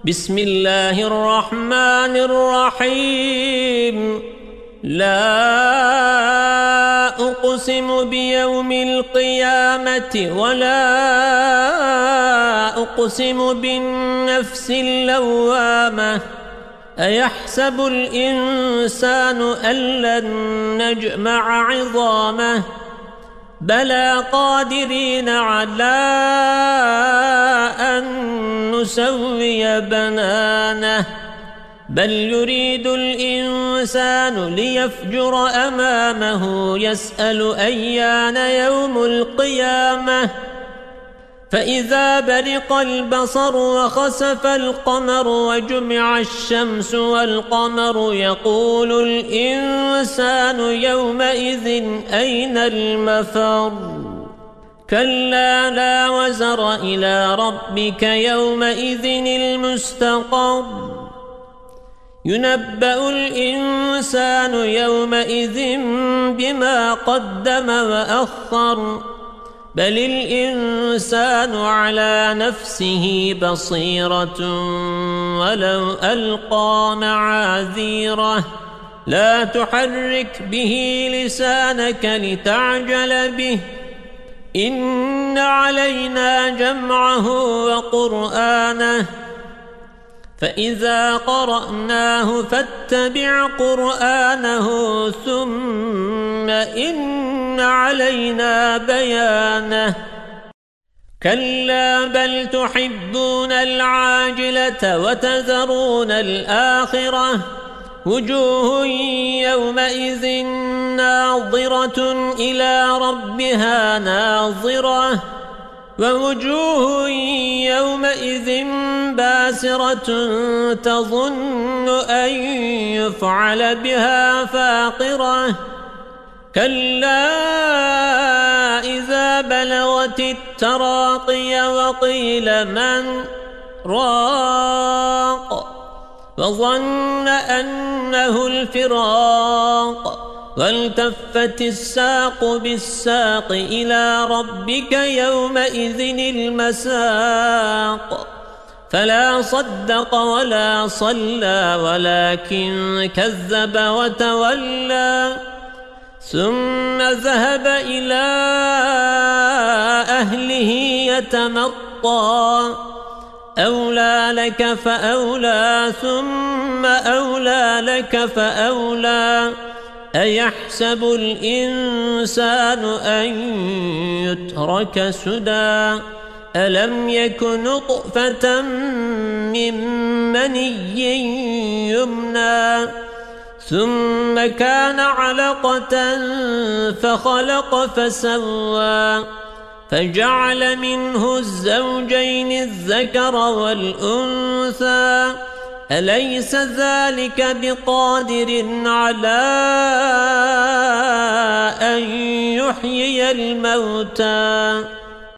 بسم الله الرحمن الرحيم لا أقسم بيوم القيامة ولا أقسم بالنفس اللوامة أيحسب الإنسان أن لن نجمع عظامه بلى قادرين على أن نسوي بنانه بل يريد الإنسان ليفجر أمامه يسأل أيان يوم القيامة فإذا برق البصر وخسف القمر وجمع الشمس والقمر يقول الإنسان يومئذ أين المفر كلا لا وزر إلى ربك يومئذ المستقر ينبأ الإنسان يومئذ بما قدم وأخر بل الإنسان على نفسه بصيرة ولو ألقى معاذيره لا تحرك به لسانك لتعجل به إن علينا جمعه وقرآنه فإذا قرأناه فاتبع قرآنه ثم إن علينا بيانه كلا بل تحبون العاجلة وتذرون الآخرة وجوه يومئذ ناظرة إلى ربها ناظرة ووجوه يومئذ باسرة تظن أن يفعل بها فاقرة كلا إذا بلغت التراقي وقيل من راق وظن أنه الفراق والتفت الساق بالساق إلى ربك يومئذ المساق فلا صدق ولا صلى ولكن كذب وتولى ثم ذهب إلى أهله يتمطى أولى لك فأولى ثم أولى لك فأولى أيحسب الإنسان أن يترك سدى ألم يك نطفة من مني يمنى ثم كان علقة فخلق فسوى فجعل منه الزوجين الذكر والأنثى أليس ذلك بقادر على أن يحيي الموتى